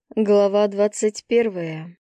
Глава 21.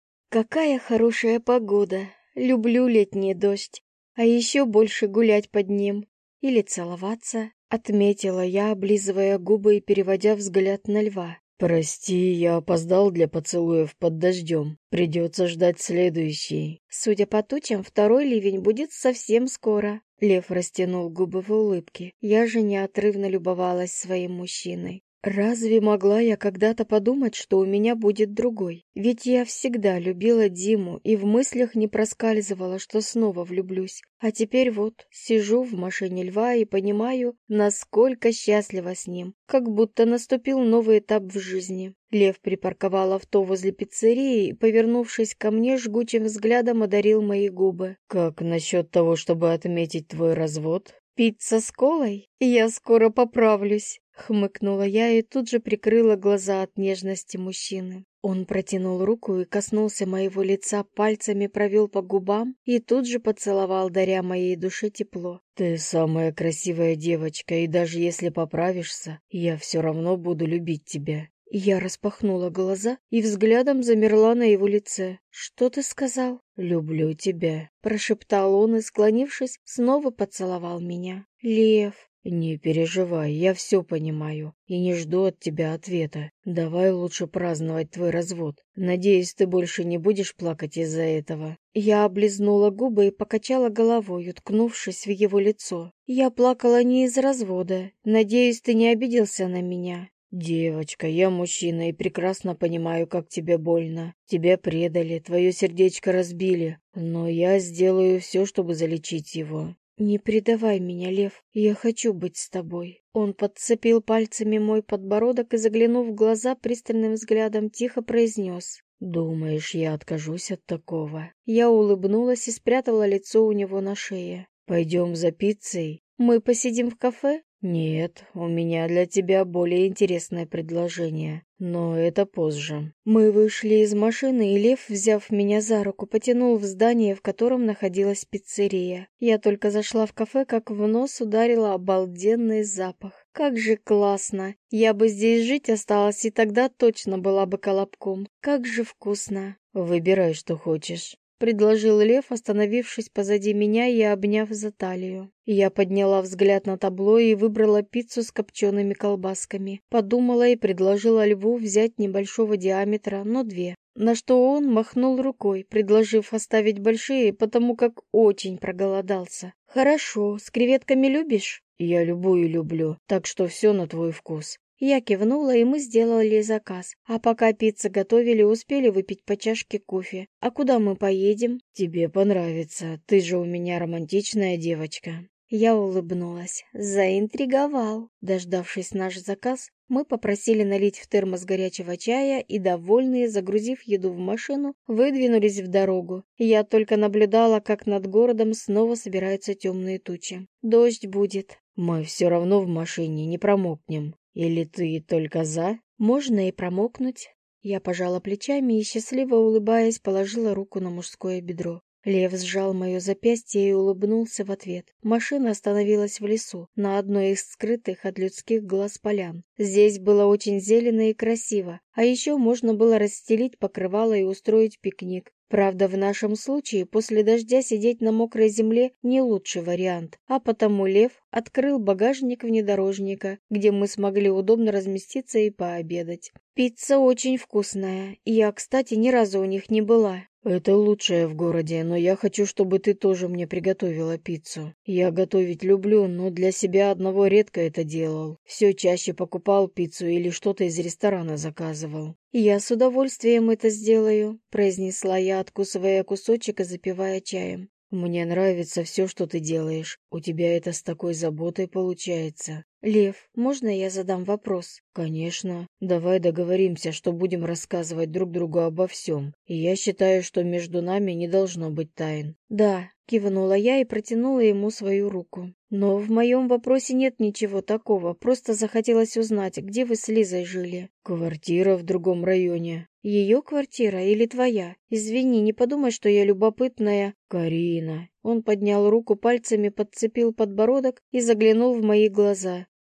Какая хорошая погода. Люблю летний дождь. А еще больше гулять под ним. Или целоваться, отметила я, облизывая губы и переводя взгляд на льва. «Прости, я опоздал для поцелуев под дождем. Придется ждать следующий». Судя по тучам, второй ливень будет совсем скоро. Лев растянул губы в улыбке. Я же неотрывно любовалась своим мужчиной. Разве могла я когда-то подумать, что у меня будет другой? Ведь я всегда любила Диму и в мыслях не проскальзывала, что снова влюблюсь. А теперь вот, сижу в машине льва и понимаю, насколько счастлива с ним. Как будто наступил новый этап в жизни. Лев припарковал авто возле пиццерии и, повернувшись ко мне, жгучим взглядом одарил мои губы. «Как насчет того, чтобы отметить твой развод?» «Пицца с колой? Я скоро поправлюсь», — хмыкнула я и тут же прикрыла глаза от нежности мужчины. Он протянул руку и коснулся моего лица пальцами, провел по губам и тут же поцеловал, даря моей душе тепло. «Ты самая красивая девочка, и даже если поправишься, я все равно буду любить тебя». Я распахнула глаза и взглядом замерла на его лице. «Что ты сказал?» «Люблю тебя», — прошептал он и, склонившись, снова поцеловал меня. «Лев...» «Не переживай, я все понимаю и не жду от тебя ответа. Давай лучше праздновать твой развод. Надеюсь, ты больше не будешь плакать из-за этого». Я облизнула губы и покачала головой, уткнувшись в его лицо. «Я плакала не из развода. Надеюсь, ты не обиделся на меня». «Девочка, я мужчина и прекрасно понимаю, как тебе больно. Тебя предали, твое сердечко разбили, но я сделаю все, чтобы залечить его». «Не предавай меня, Лев, я хочу быть с тобой». Он подцепил пальцами мой подбородок и, заглянув в глаза пристальным взглядом, тихо произнес: «Думаешь, я откажусь от такого?» Я улыбнулась и спрятала лицо у него на шее. «Пойдем за пиццей?» «Мы посидим в кафе?» «Нет, у меня для тебя более интересное предложение, но это позже». Мы вышли из машины, и Лев, взяв меня за руку, потянул в здание, в котором находилась пиццерия. Я только зашла в кафе, как в нос ударил обалденный запах. Как же классно! Я бы здесь жить осталась, и тогда точно была бы колобком. Как же вкусно! «Выбирай, что хочешь», — предложил Лев, остановившись позади меня и обняв за талию. Я подняла взгляд на табло и выбрала пиццу с копчеными колбасками. Подумала и предложила Льву взять небольшого диаметра, но две. На что он махнул рукой, предложив оставить большие, потому как очень проголодался. «Хорошо, с креветками любишь?» «Я любую люблю, так что все на твой вкус». Я кивнула, и мы сделали заказ. А пока пиццу готовили, успели выпить по чашке кофе. «А куда мы поедем?» «Тебе понравится, ты же у меня романтичная девочка». Я улыбнулась. Заинтриговал. Дождавшись наш заказ, мы попросили налить в термос горячего чая и, довольные, загрузив еду в машину, выдвинулись в дорогу. Я только наблюдала, как над городом снова собираются темные тучи. Дождь будет. «Мы все равно в машине, не промокнем. Или ты только за?» «Можно и промокнуть». Я пожала плечами и, счастливо улыбаясь, положила руку на мужское бедро. Лев сжал мое запястье и улыбнулся в ответ. Машина остановилась в лесу, на одной из скрытых от людских глаз полян. Здесь было очень зелено и красиво, а еще можно было расстелить покрывало и устроить пикник. Правда, в нашем случае после дождя сидеть на мокрой земле не лучший вариант, а потому Лев открыл багажник внедорожника, где мы смогли удобно разместиться и пообедать. Пицца очень вкусная, я, кстати, ни разу у них не была. «Это лучшее в городе, но я хочу, чтобы ты тоже мне приготовила пиццу. Я готовить люблю, но для себя одного редко это делал. Все чаще покупал пиццу или что-то из ресторана заказывал». «Я с удовольствием это сделаю», — произнесла я, откусывая кусочек и запивая чаем. «Мне нравится все, что ты делаешь. У тебя это с такой заботой получается». «Лев, можно я задам вопрос?» «Конечно. Давай договоримся, что будем рассказывать друг другу обо всем. И я считаю, что между нами не должно быть тайн». «Да», — кивнула я и протянула ему свою руку. «Но в моем вопросе нет ничего такого. Просто захотелось узнать, где вы с Лизой жили». «Квартира в другом районе». «Ее квартира или твоя? Извини, не подумай, что я любопытная». «Карина». Он поднял руку, пальцами подцепил подбородок и заглянул в мои глаза.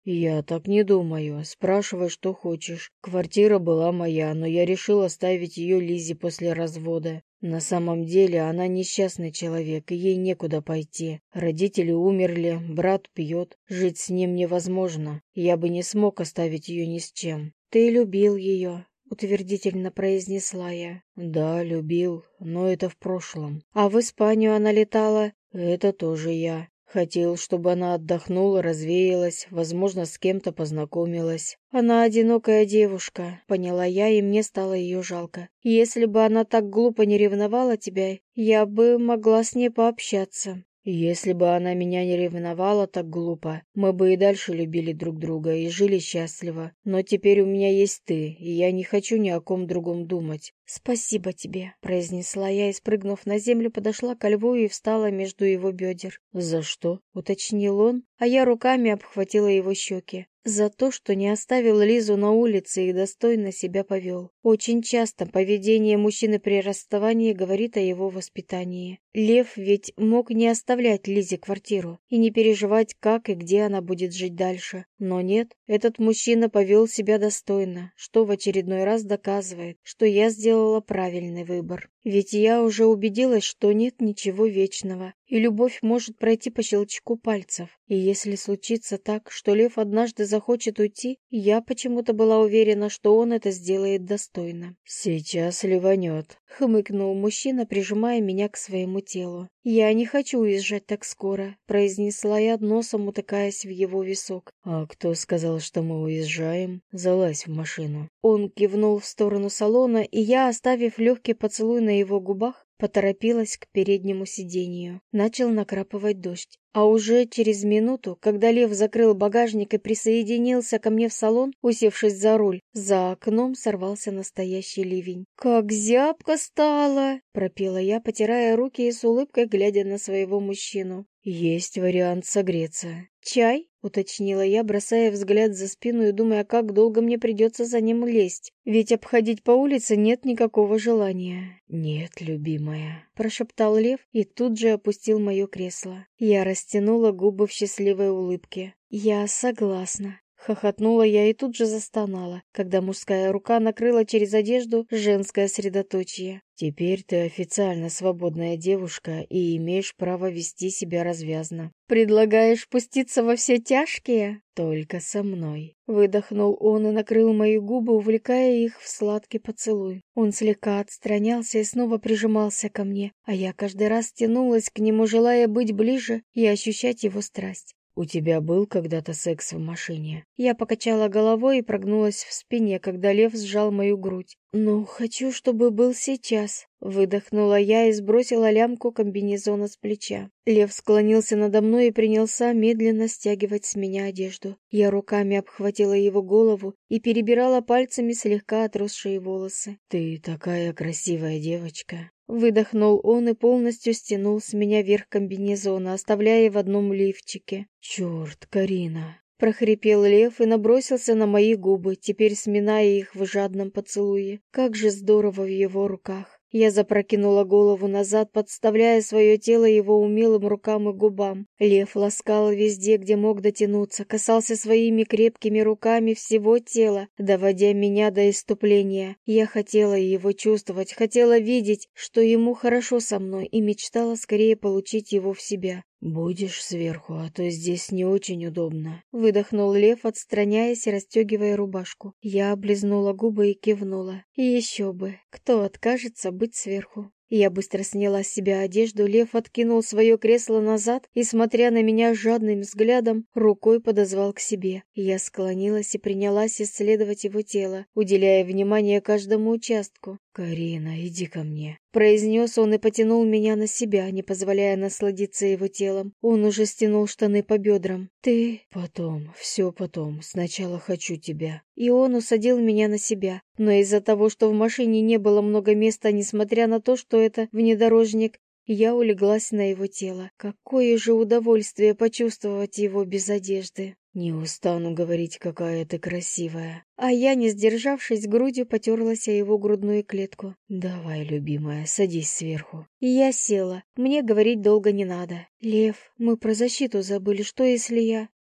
«Я так не думаю. Спрашивай, что хочешь. Квартира была моя, но я решил оставить ее Лизе после развода. На самом деле она несчастный человек, и ей некуда пойти. Родители умерли, брат пьет, жить с ним невозможно. Я бы не смог оставить ее ни с чем». «Ты любил ее», — утвердительно произнесла я. «Да, любил, но это в прошлом. «А в Испанию она летала?» Это тоже я. Хотел, чтобы она отдохнула, развеялась, возможно, с кем-то познакомилась». «Она одинокая девушка», — поняла я, и мне стало ее жалко. «Если бы она так глупо не ревновала тебя, я бы могла с ней пообщаться». «Если бы она меня не ревновала так глупо, мы бы и дальше любили друг друга и жили счастливо. Но теперь у меня есть ты, и я не хочу ни о ком другом думать». «Спасибо тебе», — произнесла я и, спрыгнув на землю, подошла ко льву и встала между его бедер. «За что?» — уточнил он, а я руками обхватила его щеки. «За то, что не оставил Лизу на улице и достойно себя повел. Очень часто поведение мужчины при расставании говорит о его воспитании. Лев ведь мог не оставлять Лизе квартиру и не переживать, как и где она будет жить дальше. Но нет, этот мужчина повел себя достойно, что в очередной раз доказывает, что я сделала правильный выбор. Ведь я уже убедилась, что нет ничего вечного, и любовь может пройти по щелчку пальцев. И если случится так, что Лев однажды захочет уйти, я почему-то была уверена, что он это сделает достойно. «Сейчас ливанет», — хмыкнул мужчина, прижимая меня к своему телу. «Я не хочу уезжать так скоро», — произнесла я, носом утыкаясь в его висок. «А кто сказал, что мы уезжаем? Залазь в машину». Он кивнул в сторону салона, и я, оставив легкий поцелуй на его губах, поторопилась к переднему сиденью. Начал накрапывать дождь. А уже через минуту, когда Лев закрыл багажник и присоединился ко мне в салон, усевшись за руль, за окном сорвался настоящий ливень. «Как зябко стало!» — пропела я, потирая руки и с улыбкой глядя на своего мужчину. «Есть вариант согреться». «Чай?» — уточнила я, бросая взгляд за спину и думая, как долго мне придется за ним лезть. Ведь обходить по улице нет никакого желания. «Нет, любимая», — прошептал Лев и тут же опустил мое кресло. Я растянула губы в счастливой улыбке. «Я согласна». Хохотнула я и тут же застонала, когда мужская рука накрыла через одежду женское средоточие. «Теперь ты официально свободная девушка и имеешь право вести себя развязно». «Предлагаешь пуститься во все тяжкие?» «Только со мной». Выдохнул он и накрыл мои губы, увлекая их в сладкий поцелуй. Он слегка отстранялся и снова прижимался ко мне, а я каждый раз тянулась к нему, желая быть ближе и ощущать его страсть. «У тебя был когда-то секс в машине?» Я покачала головой и прогнулась в спине, когда Лев сжал мою грудь. «Ну, хочу, чтобы был сейчас», — выдохнула я и сбросила лямку комбинезона с плеча. Лев склонился надо мной и принялся медленно стягивать с меня одежду. Я руками обхватила его голову и перебирала пальцами слегка отросшие волосы. «Ты такая красивая девочка». Выдохнул он и полностью стянул с меня верх комбинезона, оставляя в одном лифчике. «Черт, Карина!» — прохрипел Лев и набросился на мои губы, теперь сминая их в жадном поцелуе. Как же здорово в его руках! Я запрокинула голову назад, подставляя свое тело его умелым рукам и губам. Лев ласкал везде, где мог дотянуться, касался своими крепкими руками всего тела, доводя меня до исступления. Я хотела его чувствовать, хотела видеть, что ему хорошо со мной, и мечтала скорее получить его в себя. «Будешь сверху, а то здесь не очень удобно», — выдохнул Лев, отстраняясь и расстегивая рубашку. Я облизнула губы и кивнула. И еще бы, кто откажется быть сверху? Я быстро сняла с себя одежду, Лев откинул свое кресло назад и, смотря на меня жадным взглядом, рукой подозвал к себе. Я склонилась и принялась исследовать его тело, уделяя внимание каждому участку. «Карина, иди ко мне», — произнес он и потянул меня на себя, не позволяя насладиться его телом. Он уже стянул штаны по бедрам. «Ты...» «Потом, все потом, сначала хочу тебя». И он усадил меня на себя. Но из-за того, что в машине не было много места, несмотря на то, что это внедорожник, я улеглась на его тело. Какое же удовольствие почувствовать его без одежды. «Не устану говорить, какая ты красивая». А я, не сдержавшись, грудью потерлась о его грудную клетку. «Давай, любимая, садись сверху». И я села. Мне говорить долго не надо. «Лев, мы про защиту забыли. Что, если я...»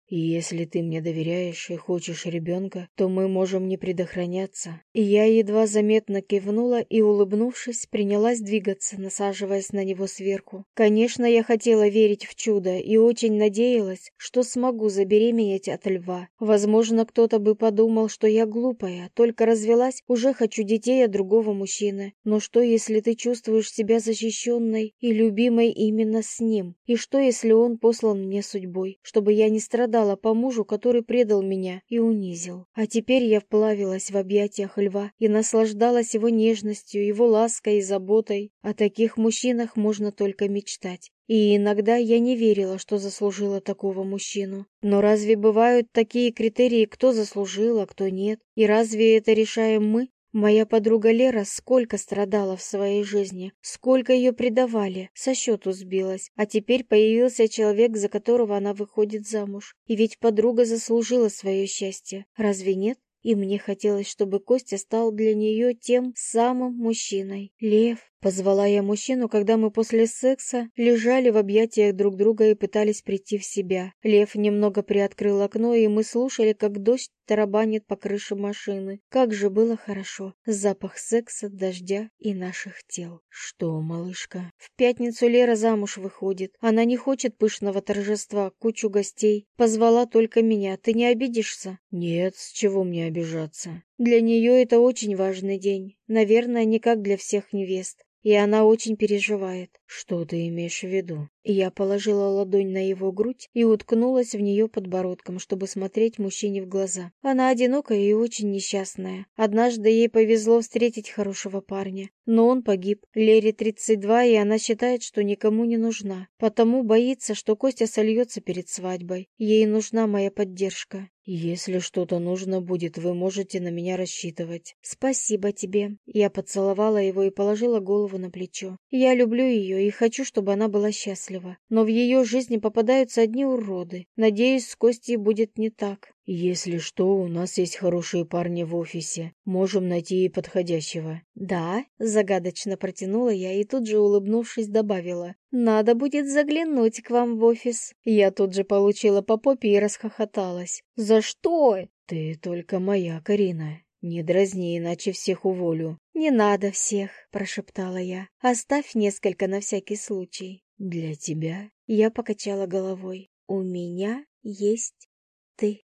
И если ты мне доверяешь и хочешь ребенка, то мы можем не предохраняться». И я едва заметно кивнула и, улыбнувшись, принялась двигаться, насаживаясь на него сверху. Конечно, я хотела верить в чудо и очень надеялась, что смогу забеременеть от льва. Возможно, кто-то бы подумал, что я глупая, только развелась, уже хочу детей от другого мужчины. Но что, если ты чувствуешь себя защищенной и любимой именно с ним? И что, если он послан мне судьбой, чтобы я не страдала по мужу, который предал меня и унизил? А теперь я вплавилась в объятиях льва и наслаждалась его нежностью, его лаской и заботой. О таких мужчинах можно только мечтать. И иногда я не верила, что заслужила такого мужчину. Но разве бывают такие критерии, кто заслужил, а кто нет? И разве это решаем мы? Моя подруга Лера сколько страдала в своей жизни, сколько ее предавали, со счету сбилась, а теперь появился человек, за которого она выходит замуж. И ведь подруга заслужила свое счастье, разве нет? И мне хотелось, чтобы Костя стал для нее тем самым мужчиной. «Лев», — позвала я мужчину, когда мы после секса лежали в объятиях друг друга и пытались прийти в себя. Лев немного приоткрыл окно, и мы слушали, как дождь тарабанит по крыше машины. Как же было хорошо. Запах секса, дождя и наших тел. «Что, малышка?» В пятницу Лера замуж выходит. Она не хочет пышного торжества, кучу гостей. Позвала только меня. Ты не обидишься? «Нет, с чего мне обижаться?» Для нее это очень важный день. Наверное, не как для всех невест. И она очень переживает. «Что ты имеешь в виду?» Я положила ладонь на его грудь и уткнулась в нее подбородком, чтобы смотреть мужчине в глаза. Она одинокая и очень несчастная. Однажды ей повезло встретить хорошего парня. Но он погиб. Лере 32, и она считает, что никому не нужна. Потому боится, что Костя сольется перед свадьбой. Ей нужна моя поддержка. «Если что-то нужно будет, вы можете на меня рассчитывать». «Спасибо тебе». Я поцеловала его и положила голову на плечо. Я люблю ее и хочу, чтобы она была счастлива. Но в ее жизни попадаются одни уроды. Надеюсь, с Костей будет не так. «Если что, у нас есть хорошие парни в офисе. Можем найти и подходящего». «Да?» — загадочно протянула я и тут же, улыбнувшись, добавила. «Надо будет заглянуть к вам в офис». Я тут же получила по попе и расхохоталась. «За что?» «Ты только моя, Карина. Не дразни, иначе всех уволю». «Не надо всех», — прошептала я. «Оставь несколько на всякий случай». «Для тебя?» Я покачала головой. «У меня есть ты».